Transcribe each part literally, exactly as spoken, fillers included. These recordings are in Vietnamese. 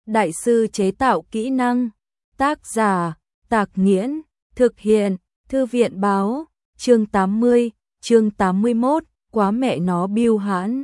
Đại sư chế tạo kỹ năng. Tác giả, Tạc Nghiễn. Thực hiện, Thư viện báo. Chương tám mươi, chương tám mươi mốt, quá mẹ nó biêu hãn.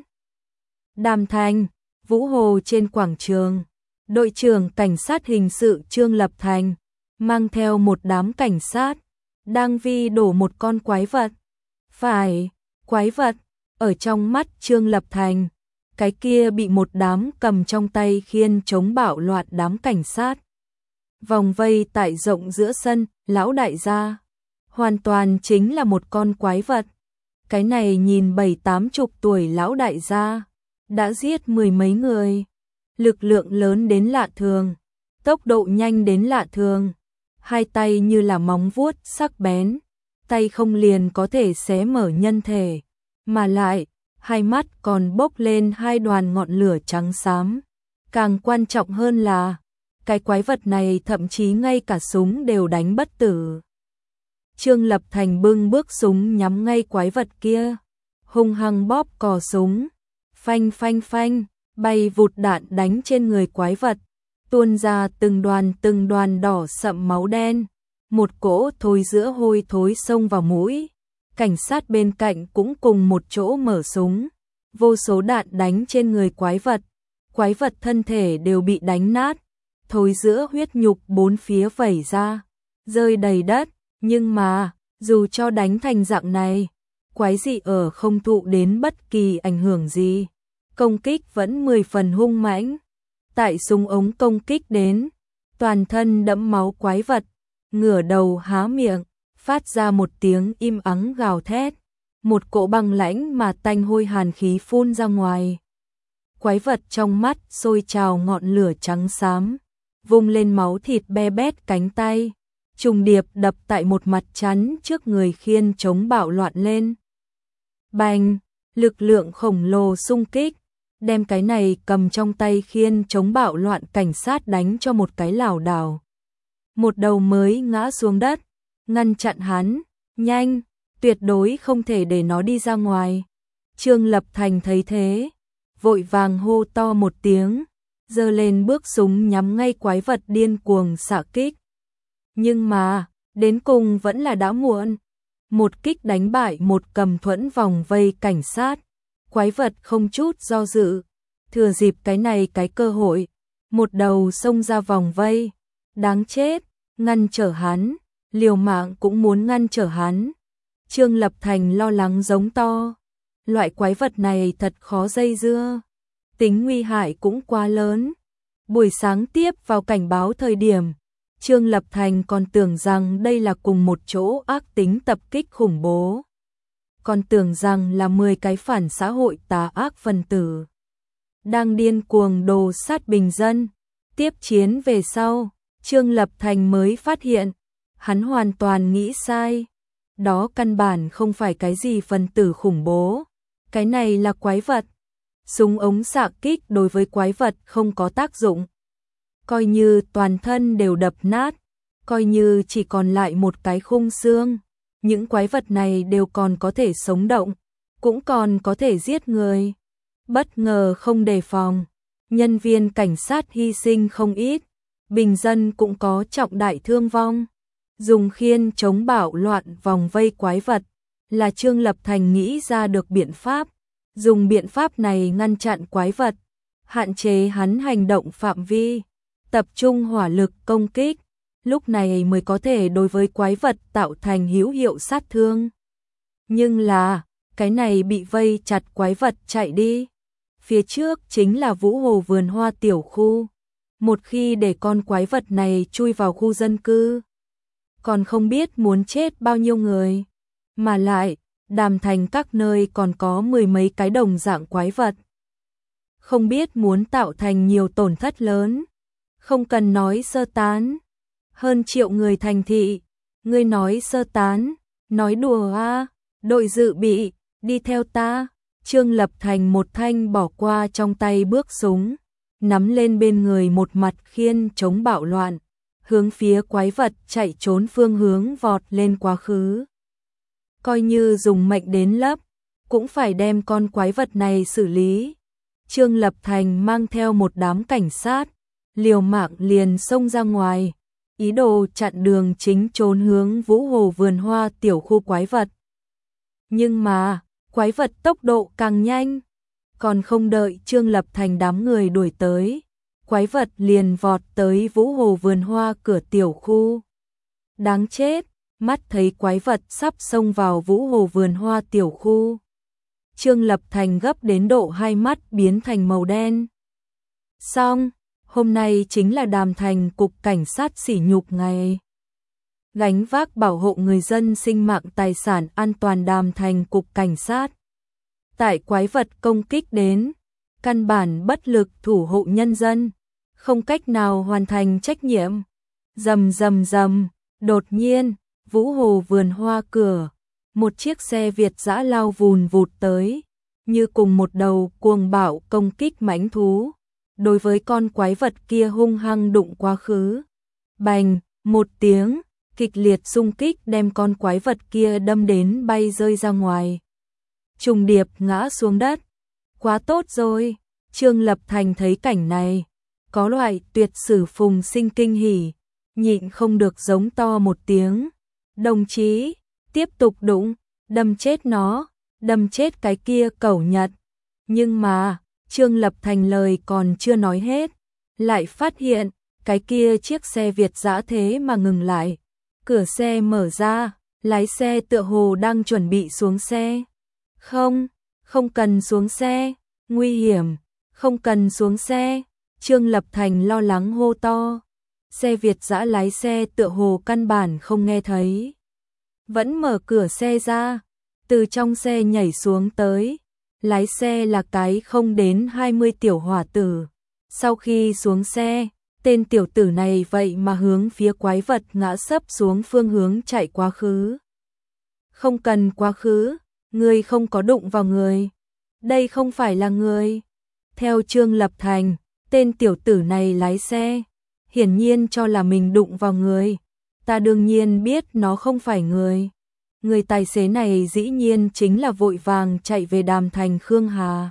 Đàm Thành, Vũ Hồ trên quảng trường. Đội trưởng cảnh sát hình sự Trương Lập Thành mang theo một đám cảnh sát đang vi đổ một con quái vật. Phải, quái vật. Ở trong mắt Trương Lập Thành, cái kia bị một đám cầm trong tay khiên chống bạo loạn đám cảnh sát vòng vây tại rộng giữa sân, lão đại gia hoàn toàn chính là một con quái vật. Cái này nhìn bảy tám chục tuổi lão đại gia đã giết mười mấy người, lực lượng lớn đến lạ thường, tốc độ nhanh đến lạ thường, hai tay như là móng vuốt sắc bén, tay không liền có thể xé mở nhân thể, mà lại hai mắt còn bốc lên hai đoàn ngọn lửa trắng xám. Càng quan trọng hơn là cái quái vật này thậm chí ngay cả súng đều đánh bất tử. Trương Lập Thành bưng bước súng nhắm ngay quái vật kia, hung hăng bóp cò súng, phanh phanh phanh, bay vụt đạn đánh trên người quái vật, tuôn ra từng đoàn từng đoàn đỏ sậm máu đen, một cỗ thối giữa hôi thối xông vào mũi. Cảnh sát bên cạnh cũng cùng một chỗ mở súng, vô số đạn đánh trên người quái vật, quái vật thân thể đều bị đánh nát, thối giữa huyết nhục bốn phía vẩy ra, rơi đầy đất. Nhưng mà, dù cho đánh thành dạng này, quái dị ở không thụ đến bất kỳ ảnh hưởng gì, công kích vẫn mười phần hung mãnh. Tại súng ống công kích đến, toàn thân đẫm máu quái vật, ngửa đầu há miệng, phát ra một tiếng im ắng gào thét, một cỗ băng lãnh mà tanh hôi hàn khí phun ra ngoài. Quái vật trong mắt sôi trào ngọn lửa trắng xám, vung lên máu thịt be bét cánh tay, trùng điệp đập tại một mặt chắn trước người khiên chống bạo loạn lên. Bành, lực lượng khổng lồ xung kích, đem cái này cầm trong tay khiên chống bạo loạn cảnh sát đánh cho một cái lảo đảo. Một đầu mới ngã xuống đất, ngăn chặn hắn, nhanh, tuyệt đối không thể để nó đi ra ngoài. Trương Lập Thành thấy thế, vội vàng hô to một tiếng, giơ lên bước súng nhắm ngay quái vật điên cuồng xạ kích. Nhưng mà, đến cùng vẫn là đã muộn. Một kích đánh bại một cầm thuẫn vòng vây cảnh sát. Quái vật không chút do dự, thừa dịp cái này cái cơ hội, một đầu xông ra vòng vây. Đáng chết, ngăn trở hắn, liều mạng cũng muốn ngăn trở hắn. Trương Lập Thành lo lắng giống to. Loại quái vật này thật khó dây dưa, tính nguy hại cũng quá lớn. Buổi sáng tiếp vào cảnh báo thời điểm, Trương Lập Thành còn tưởng rằng đây là cùng một chỗ ác tính tập kích khủng bố. Còn tưởng rằng là mười cái phản xã hội tà ác phần tử đang điên cuồng đồ sát bình dân. Tiếp chiến về sau, Trương Lập Thành mới phát hiện, hắn hoàn toàn nghĩ sai. Đó căn bản không phải cái gì phần tử khủng bố, cái này là quái vật. Súng ống xạ kích đối với quái vật không có tác dụng. Coi như toàn thân đều đập nát, coi như chỉ còn lại một cái khung xương, những quái vật này đều còn có thể sống động, cũng còn có thể giết người. Bất ngờ không đề phòng, nhân viên cảnh sát hy sinh không ít, bình dân cũng có trọng đại thương vong. Dùng khiên chống bạo loạn vòng vây quái vật là Trương Lập Thành nghĩ ra được biện pháp, dùng biện pháp này ngăn chặn quái vật, hạn chế hắn hành động phạm vi, tập trung hỏa lực công kích, lúc này mới có thể đối với quái vật tạo thành hữu hiệu sát thương. Nhưng là, cái này bị vây chặt quái vật chạy đi. Phía trước chính là Vũ Hồ vườn hoa tiểu khu. Một khi để con quái vật này chui vào khu dân cư, còn không biết muốn chết bao nhiêu người. Mà lại, Đàm Thành các nơi còn có mười mấy cái đồng dạng quái vật, không biết muốn tạo thành nhiều tổn thất lớn. Không cần nói sơ tán, hơn triệu người thành thị, ngươi nói sơ tán, nói đùa à, đội dự bị, đi theo ta. Trương Lập Thành một thanh bỏ qua trong tay bước súng, nắm lên bên người một mặt khiên chống bạo loạn, hướng phía quái vật chạy trốn phương hướng vọt lên quá khứ. Coi như dùng mệnh đến lấp, cũng phải đem con quái vật này xử lý. Trương Lập Thành mang theo một đám cảnh sát, liều mạng liền xông ra ngoài, ý đồ chặn đường chính trốn hướng Vũ Hồ vườn hoa tiểu khu quái vật. Nhưng mà, quái vật tốc độ càng nhanh, còn không đợi Trương Lập Thành đám người đuổi tới, quái vật liền vọt tới Vũ Hồ vườn hoa cửa tiểu khu. Đáng chết, mắt thấy quái vật sắp xông vào Vũ Hồ vườn hoa tiểu khu. Trương Lập Thành gấp đến độ hai mắt biến thành màu đen. Xong, hôm nay chính là Đàm Thành cục cảnh sát sỉ nhục ngày. Gánh vác bảo hộ người dân sinh mạng tài sản an toàn Đàm Thành cục cảnh sát. Tại quái vật công kích đến, căn bản bất lực thủ hộ nhân dân, không cách nào hoàn thành trách nhiệm. Rầm rầm rầm, đột nhiên, Vũ Hồ vườn hoa cửa, một chiếc xe Việt dã lao vùn vụt tới, như cùng một đầu cuồng bạo công kích mãnh thú. Đối với con quái vật kia hung hăng đụng quá khứ. Bành, một tiếng, kịch liệt xung kích đem con quái vật kia đâm đến bay rơi ra ngoài. Trùng điệp ngã xuống đất. Quá tốt rồi, Trương Lập Thành thấy cảnh này, có loại tuyệt sử phùng sinh kinh hỉ, nhịn không được giống to một tiếng. Đồng chí, tiếp tục đụng, đâm chết nó, đâm chết cái kia cẩu Nhật. Nhưng mà, Trương Lập Thành lời còn chưa nói hết, lại phát hiện, cái kia chiếc xe Việt dã thế mà ngừng lại. Cửa xe mở ra, lái xe tựa hồ đang chuẩn bị xuống xe. Không, không cần xuống xe, nguy hiểm, không cần xuống xe. Trương Lập Thành lo lắng hô to. Xe Việt dã lái xe tựa hồ căn bản không nghe thấy. Vẫn mở cửa xe ra, từ trong xe nhảy xuống tới. Lái xe là cái không đến hai mươi tiểu hỏa tử. Sau khi xuống xe, tên tiểu tử này vậy mà hướng phía quái vật ngã sấp xuống phương hướng chạy quá khứ. Không cần quá khứ, người không có đụng vào người. Đây không phải là người. Theo Trương Lập Thành, tên tiểu tử này lái xe, hiển nhiên cho là mình đụng vào người. Ta đương nhiên biết nó không phải người. Người tài xế này dĩ nhiên chính là vội vàng chạy về Đàm Thành Khương Hà.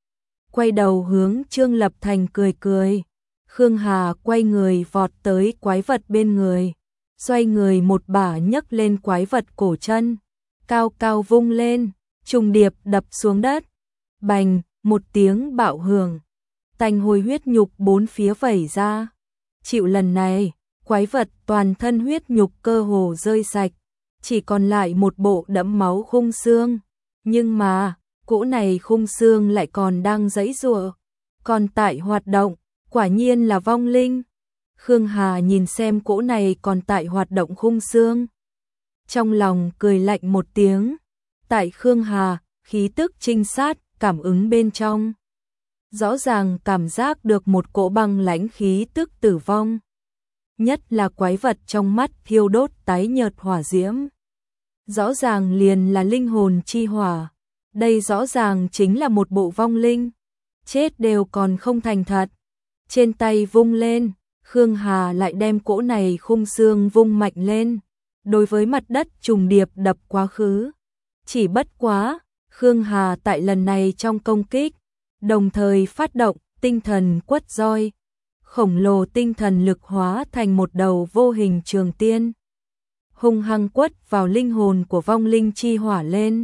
Quay đầu hướng Trương Lập Thành cười cười. Khương Hà quay người vọt tới quái vật bên người, xoay người một bả nhấc lên quái vật cổ chân, cao cao vung lên, trùng điệp đập xuống đất. Bành, một tiếng bạo hưởng, tanh hôi huyết nhục bốn phía vẩy ra. Chịu lần này, quái vật toàn thân huyết nhục cơ hồ rơi sạch, chỉ còn lại một bộ đẫm máu khung xương. Nhưng mà, cỗ này khung xương lại còn đang giãy giụa, còn tại hoạt động, quả nhiên là vong linh. Khương Hà nhìn xem cỗ này còn tại hoạt động khung xương, trong lòng cười lạnh một tiếng. Tại Khương Hà, khí tức trinh sát, cảm ứng bên trong, rõ ràng cảm giác được một cỗ băng lãnh khí tức tử vong. Nhất là quái vật trong mắt thiêu đốt tái nhợt hỏa diễm. Rõ ràng liền là linh hồn chi hỏa. Đây rõ ràng chính là một bộ vong linh. Chết đều còn không thành thật. Trên tay vung lên, Khương Hà lại đem cỗ này khung xương vung mạnh lên. Đối với mặt đất trùng điệp đập quá khứ. Chỉ bất quá, Khương Hà tại lần này trong công kích, đồng thời phát động tinh thần quất roi. Khổng lồ tinh thần lực hóa thành một đầu vô hình trường tiên, hung hăng quất vào linh hồn của vong linh chi hỏa lên.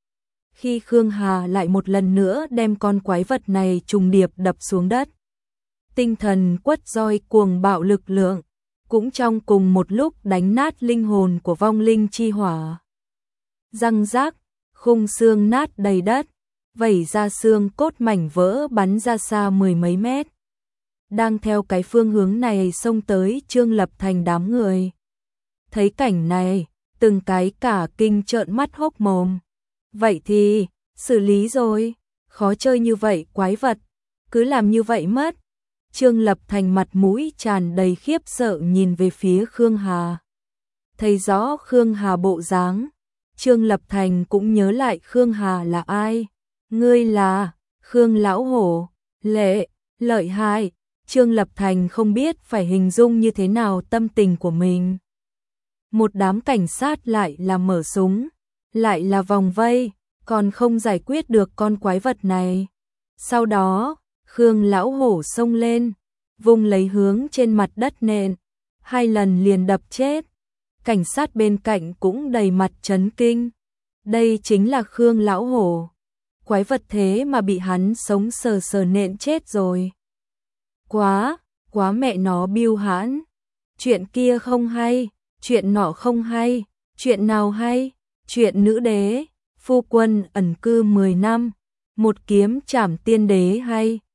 Khi Khương Hà lại một lần nữa đem con quái vật này trùng điệp đập xuống đất, tinh thần quất roi cuồng bạo lực lượng, cũng trong cùng một lúc đánh nát linh hồn của vong linh chi hỏa. Răng rác, khung xương nát đầy đất, vẩy ra xương cốt mảnh vỡ bắn ra xa mười mấy mét. Đang theo cái phương hướng này xông tới Trương Lập Thành đám người. Thấy cảnh này, từng cái cả kinh trợn mắt hốc mồm. Vậy thì, xử lý rồi, khó chơi như vậy quái vật, cứ làm như vậy mất. Trương Lập Thành mặt mũi tràn đầy khiếp sợ nhìn về phía Khương Hà. Thấy rõ Khương Hà bộ dáng, Trương Lập Thành cũng nhớ lại Khương Hà là ai. Ngươi là Khương Lão Hổ, lệ, lợi hại. Trương Lập Thành không biết phải hình dung như thế nào tâm tình của mình. Một đám cảnh sát lại là mở súng, lại là vòng vây, còn không giải quyết được con quái vật này. Sau đó, Khương Lão Hổ xông lên, vung lấy hướng trên mặt đất nện, hai lần liền đập chết. Cảnh sát bên cạnh cũng đầy mặt chấn kinh. Đây chính là Khương lão hổ. Quái vật thế mà bị hắn sống sờ sờ nện chết rồi. Quá, quá mẹ nó biêu hãn. Chuyện kia không hay, chuyện nọ không hay, chuyện nào hay? Chuyện nữ đế, phu quân ẩn cư mười năm, một kiếm trảm tiên đế hay.